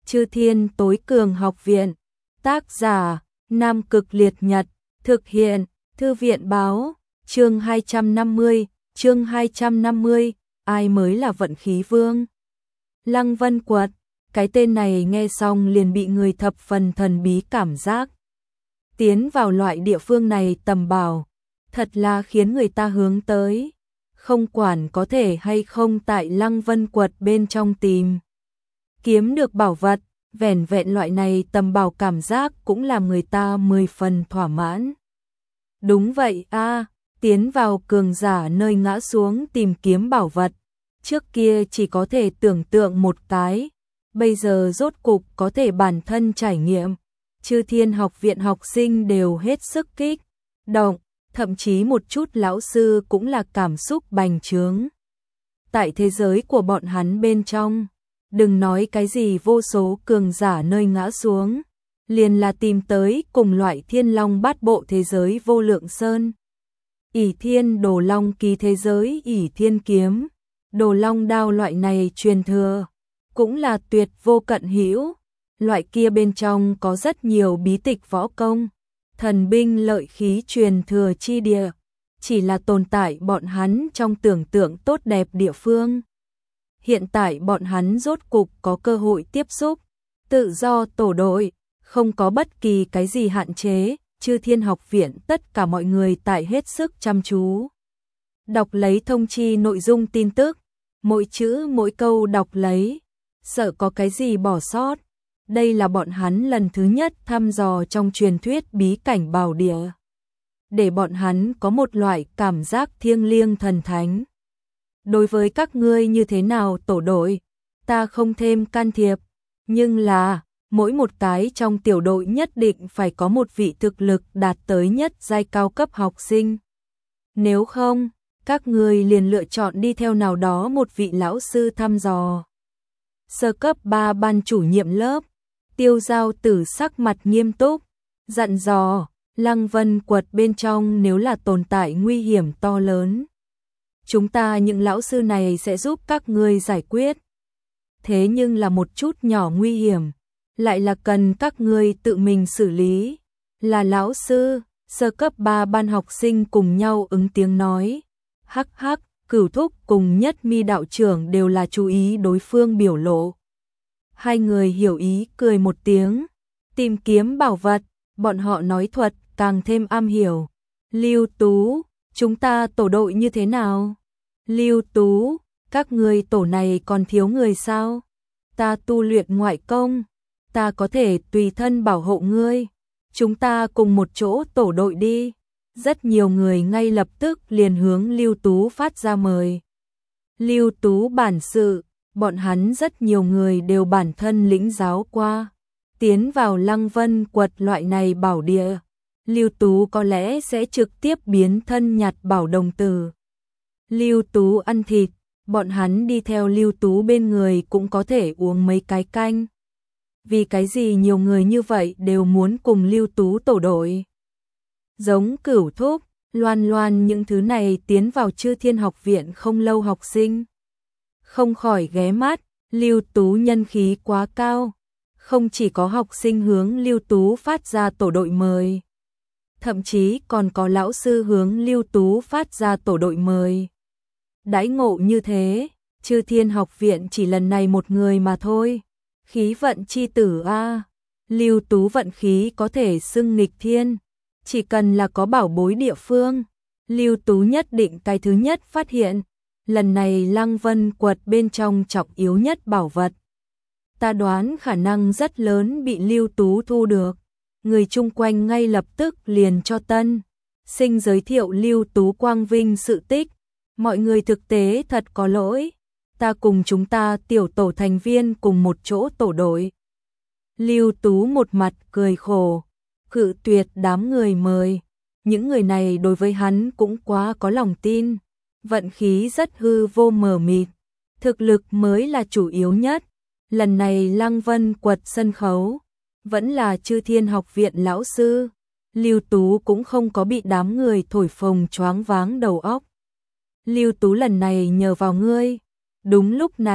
Chư Thiên Tối Cường Học Viện. Tác giả: Nam Cực Liệt Nhật. Thực hiện: Thư viện báo. Chương 250, ai mới là vận khí vương? Lăng Vân Quật, cái tên này nghe xong liền bị người thập phần thần bí cảm giác. Tiến vào loại địa phương này tầm bảo, thật là khiến người ta hướng tới. Không quản có thể hay không tại Lăng Vân Quật bên trong tìm kiếm được bảo vật, vẻn vẹn loại này tầm bảo cảm giác cũng làm người ta 10 phần thỏa mãn. Đúng vậy a, tiến vào cường giả nơi ngã xuống tìm kiếm bảo vật. Trước kia chỉ có thể tưởng tượng một cái, bây giờ rốt cục có thể bản thân trải nghiệm. Chư Thiên Học Viện học sinh đều hết sức kích động, thậm chí một chút lão sư cũng là cảm xúc bành trướng. Tại thế giới của bọn hắn bên trong, đừng nói cái gì vô số cường giả nơi ngã xuống, liền là tìm tới cùng loại Thiên Long Bát Bộ thế giới Vô Lượng Sơn, Ỷ Thiên Đồ Long Ký thế giới Ỷ Thiên Kiếm, Đồ Long Đao loại này truyền thừa, cũng là tuyệt vô cận hữu. Loại kia bên trong có rất nhiều bí tịch võ công, thần binh lợi khí truyền thừa chi địa, chỉ là tồn tại bọn hắn trong tưởng tượng tốt đẹp địa phương. Hiện tại bọn hắn rốt cục có cơ hội tiếp xúc, tự do tổ đội, không có bất kỳ cái gì hạn chế. Chư Thiên Học Viện tất cả mọi người tại hết sức chăm chú đọc lấy thông chi nội dung tin tức, mỗi chữ mỗi câu đọc lấy, sợ có cái gì bỏ sót. Đây là bọn hắn lần thứ nhất thăm dò trong truyền thuyết bí cảnh bảo địa, để bọn hắn có một loại cảm giác thiêng liêng thần thánh. Đối với các ngươi như thế nào tổ đội, ta không thêm can thiệp, nhưng là mỗi một cái trong tiểu đội nhất định phải có một vị thực lực đạt tới nhất giai cao cấp học sinh. Nếu không, các ngươi liền lựa chọn đi theo nào đó một vị lão sư thăm dò. Sơ cấp 3 ban chủ nhiệm lớp, Tiêu Giao Tử sắc mặt nghiêm túc, dặn dò, Lăng Vân Quật bên trong nếu là tồn tại nguy hiểm to lớn, chúng ta những lão sư này sẽ giúp các ngươi giải quyết. Thế nhưng là một chút nhỏ nguy hiểm, lại là cần các ngươi tự mình xử lý. Là lão sư, sơ cấp 3 ban học sinh cùng nhau ứng tiếng nói. Hắc hắc, Cửu Thúc cùng Nhất Mi đạo trưởng đều là chú ý đối phương biểu lộ. Hai người hiểu ý cười một tiếng. Tìm kiếm bảo vật, bọn họ nói thuật càng thêm am hiểu. Lưu Tú, chúng ta tổ đội như thế nào? Lưu Tú, các ngươi tổ này còn thiếu người sao? Ta tu luyện ngoại công, ta có thể tùy thân bảo hộ ngươi. Chúng ta cùng một chỗ tổ đội đi. Rất nhiều người ngay lập tức liền hướng Lưu Tú phát ra mời. Lưu Tú bản sự, bọn hắn rất nhiều người đều bản thân lĩnh giáo qua. Tiến vào Lăng Vân Quật loại này bảo địa, Lưu Tú có lẽ sẽ trực tiếp biến thân nhặt bảo đồng tử. Lưu Tú ăn thịt, bọn hắn đi theo Lưu Tú bên người cũng có thể uống mấy cái canh. Vì cái gì nhiều người như vậy đều muốn cùng Lưu Tú tổ đội? Giống Cửu Thúc, Loan Loan những thứ này tiến vào Chư Thiên Học Viện không lâu học sinh, không khỏi ghé mắt. Lưu Tú nhân khí quá cao, không chỉ có học sinh hướng Lưu Tú phát ra tổ đội mời, thậm chí còn có lão sư hướng Lưu Tú phát ra tổ đội mời. Đãi ngộ như thế, Chư Thiên Học Viện chỉ lần này một người mà thôi. Khí vận chi tử a, Lưu Tú vận khí có thể xưng nghịch thiên, chỉ cần là có bảo bối địa phương, Lưu Tú nhất định cái thứ nhất phát hiện. Lần này Lăng Vân Quật bên trong trọng yếu nhất bảo vật, ta đoán khả năng rất lớn bị Lưu Tú thu được. Người chung quanh ngay lập tức liền cho tân sinh giới thiệu Lưu Tú quang vinh sự tích. Mọi người thực tế thật có lỗi, ta cùng chúng ta tiểu tổ thành viên cùng một chỗ tổ đội. Lưu Tú một mặt cười khổ, cự tuyệt đám người mời. Những người này đối với hắn cũng quá có lòng tin, vận khí rất hư vô mờ mịt, thực lực mới là chủ yếu nhất. Lần này Lăng Vân Quật sân khấu vẫn là Chư Thiên Học Viện lão sư, Lưu Tú cũng không có bị đám người thổi phồng choáng váng đầu óc. Lưu Tú lần này nhờ vào ngươi. Đúng lúc này,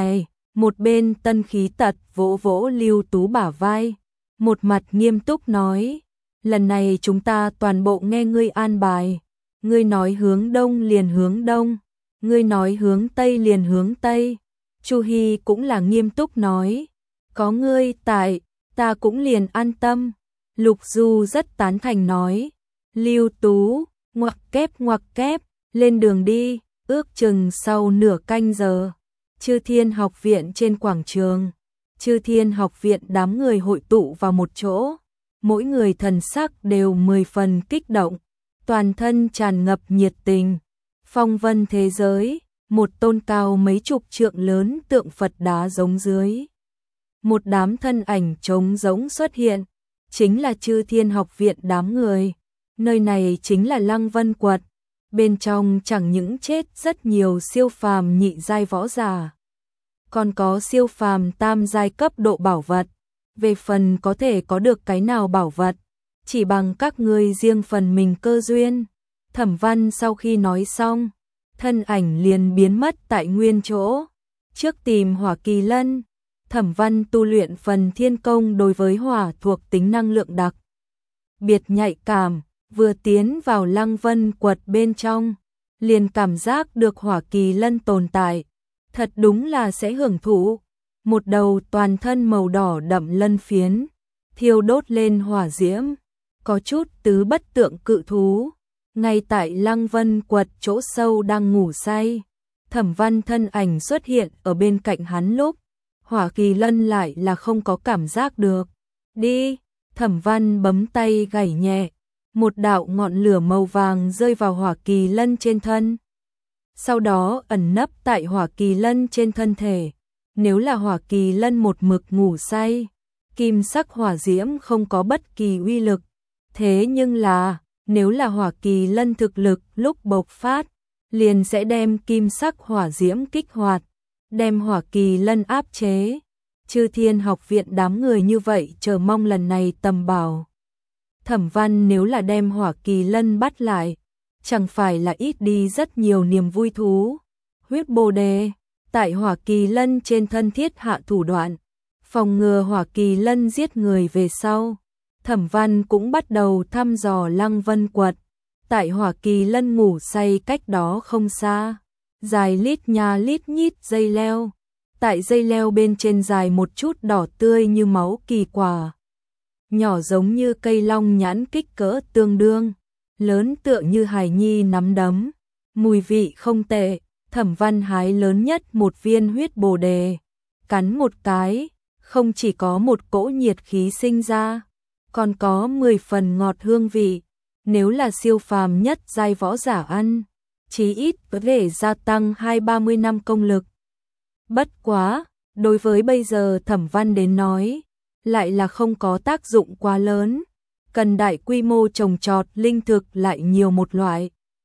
Một bên Tân Khí Tật vỗ vỗ Lưu Tú bả vai, một mặt nghiêm túc nói, lần này chúng ta toàn bộ nghe ngươi an bài, ngươi nói hướng đông liền hướng đông, ngươi nói hướng tây liền hướng tây. Chu Hi cũng là nghiêm túc nói, có ngươi tại, ta cũng liền an tâm. Lục Du rất tán thành nói, Lưu Tú, ngoặc kép, lên đường đi. Ước chừng sau nửa canh giờ, Chư Thiên Học Viện trên quảng trường, Chư Thiên Học Viện đám người hội tụ vào một chỗ, mỗi người thần sắc đều 10 phần kích động, toàn thân tràn ngập nhiệt tình. Phong vân thế giới, một tôn cao mấy chục trượng lớn tượng Phật đá giống dưới. Một đám thân ảnh trống rỗng xuất hiện, chính là Chư Thiên Học Viện đám người. Nơi này chính là Lăng Vân Quật, bên trong chẳng những chết rất nhiều siêu phàm nhị giai võ giả, còn có siêu phàm tam giai cấp độ bảo vật. Về phần có thể có được cái nào bảo vật, chỉ bằng các ngươi riêng phần mình cơ duyên. Thẩm Văn sau khi nói xong, thân ảnh liền biến mất tại nguyên chỗ. Trước tìm Hỏa Kỳ Lân, Thẩm Văn tu luyện phần thiên công đối với hỏa thuộc tính năng lượng đặc biệt nhạy cảm, vừa tiến vào Lăng Vân Quật bên trong, liền cảm giác được Hỏa Kỳ Lân tồn tại, thật đúng là sẽ hưởng thụ. Một đầu toàn thân màu đỏ đậm lân phiến, thiêu đốt lên hỏa diễm, có chút tứ bất tượng cự thú, ngay tại Lăng Vân Quật chỗ sâu đang ngủ say. Thẩm Văn thân ảnh xuất hiện ở bên cạnh hắn lúc, Hỏa Kỳ Lân lại là không có cảm giác được. Đi, Thẩm Văn bấm tay gảy nhẹ, một đạo ngọn lửa màu vàng rơi vào Hỏa Kỳ Lân trên thân. Sau đó ẩn nấp tại Hỏa Kỳ Lân trên thân thể. Nếu là Hỏa Kỳ Lân một mực ngủ say, kim sắc hỏa diễm không có bất kỳ uy lực. Thế nhưng là, nếu là Hỏa Kỳ Lân thực lực lúc bộc phát, liền sẽ đem kim sắc hỏa diễm kích hoạt, đem Hỏa Kỳ Lân áp chế. Chư Thiên Học Viện đám người như vậy chờ mong lần này tầm bảo. Thẩm Văn nếu là đem Hỏa Kỳ Lân bắt lại, chẳng phải là ít đi rất nhiều niềm vui thú. Huyết Bồ Đề, tại Hỏa Kỳ Lân trên thân thiết hạ thủ đoạn, phòng ngừa Hỏa Kỳ Lân giết người về sau. Thẩm Văn cũng bắt đầu thăm dò Lăng Vân Quật, tại Hỏa Kỳ Lân ngủ say cách đó không xa, dài lít nha lít nhít dây leo, tại dây leo bên trên dài một chút đỏ tươi như máu kỳ quả, nhỏ giống như cây long nhãn kích cỡ tương đương, lớn tựa như hài nhi nắm đấm, mùi vị không tệ. Thẩm Văn hái lớn nhất một viên huyết bồ đề, cắn một cái, không chỉ có một cỗ nhiệt khí sinh ra, còn có 10 phần ngọt hương vị. Nếu là siêu phàm nhất giai võ giả ăn, chí ít có thể gia tăng 20-30 năm công lực. Bất quá, đối với bây giờ Thẩm Văn đến nói, lại là không có tác dụng quá lớn, cần đại quy mô trồng trọt linh thực lại nhiều một loại.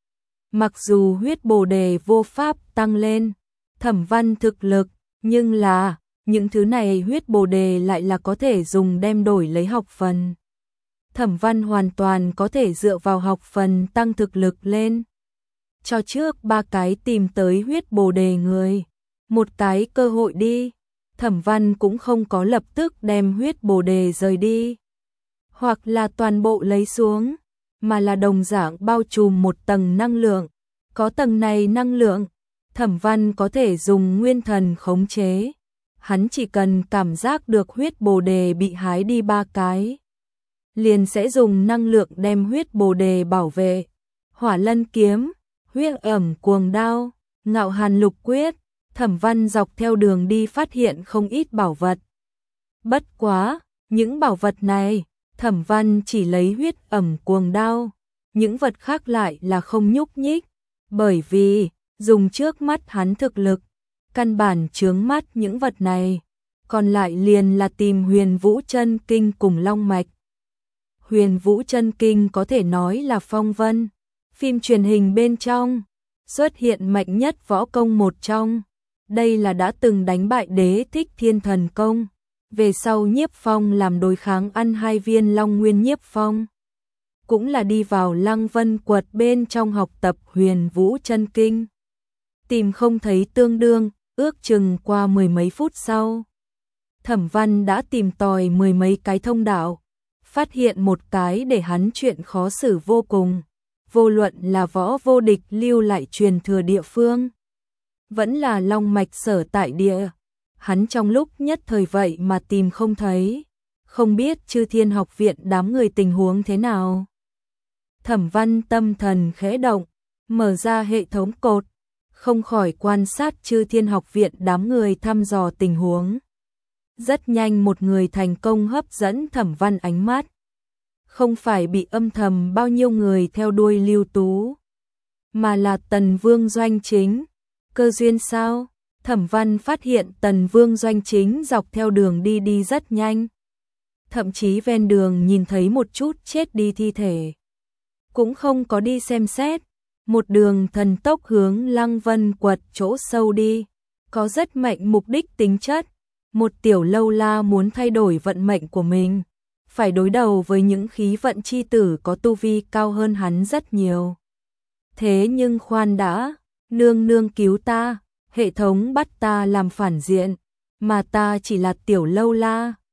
Mặc dù huyết bồ đề vô pháp tăng lên Thẩm Văn thực lực, nhưng là những thứ này huyết bồ đề lại là có thể dùng đem đổi lấy học phần. Thẩm Văn hoàn toàn có thể dựa vào học phần tăng thực lực lên. Cho trước 3 cái tìm tới huyết bồ đề người một cái cơ hội đi. Thẩm Văn cũng không có lập tức đem huyết bồ đề rời đi, hoặc là toàn bộ lấy xuống, mà là đồng dạng bao trùm một tầng năng lượng. Có tầng này năng lượng, Thẩm Văn có thể dùng nguyên thần khống chế. Hắn chỉ cần cảm giác được huyết bồ đề bị hái đi 3 cái, liền sẽ dùng năng lượng đem huyết bồ đề bảo vệ. Hỏa Lân kiếm, huyết ẩm cuồng đao, Ngạo Hàn lục quyết. Thẩm Văn dọc theo đường đi phát hiện không ít bảo vật. Bất quá, những bảo vật này, Thẩm Văn chỉ lấy huyết ẩm cuồng đao, những vật khác lại là không nhúc nhích, bởi vì dùng trước mắt hắn thực lực, căn bản chướng mắt những vật này, còn lại liền là tìm Huyền Vũ Chân Kinh cùng Long Mạch. Huyền Vũ Chân Kinh có thể nói là phong vân, phim truyền hình bên trong, xuất hiện mạnh nhất võ công một trong. Đây là đã từng đánh bại Đế Thích Thiên thần công, về sau Nhiếp Phong làm đối kháng ăn 2 viên Long Nguyên Nhiếp Phong. Cũng là đi vào Lăng Vân Quật bên trong học tập Huyền Vũ Chân Kinh. Tìm không thấy tương đương, ước chừng qua mười mấy phút sau. Thẩm Văn đã tìm tòi mười mấy cái thông đạo, phát hiện một cái để hắn chuyện khó xử vô cùng, vô luận là Võ Vô Địch lưu lại truyền thừa địa phương, vẫn là long mạch sở tại địa, hắn trong lúc nhất thời vậy mà tìm không thấy, không biết Chư Thiên Học Viện đám người tình huống thế nào. Thẩm Văn tâm thần khẽ động, mở ra hệ thống cột, không khỏi quan sát Chư Thiên Học Viện đám người thăm dò tình huống. Rất nhanh một người thành công hấp dẫn Thẩm Văn ánh mắt. Không phải bị âm thầm bao nhiêu người theo đuôi Lưu Tú, mà là Tần Vương Doanh Chính. Cơ duyên sao? Thẩm Văn phát hiện Tần Vương Doanh Chính dọc theo đường đi rất nhanh. Thậm chí ven đường nhìn thấy một chút chết đi thi thể, cũng không có đi xem xét, một đường thần tốc hướng Lăng Vân Quật chỗ sâu đi, có rất mạnh mục đích tính chất. Một tiểu lâu la muốn thay đổi vận mệnh của mình, phải đối đầu với những khí vận chi tử có tu vi cao hơn hắn rất nhiều. Thế nhưng khoan đã, nương nương cứu ta, hệ thống bắt ta làm phản diện, mà ta chỉ là tiểu lâu la,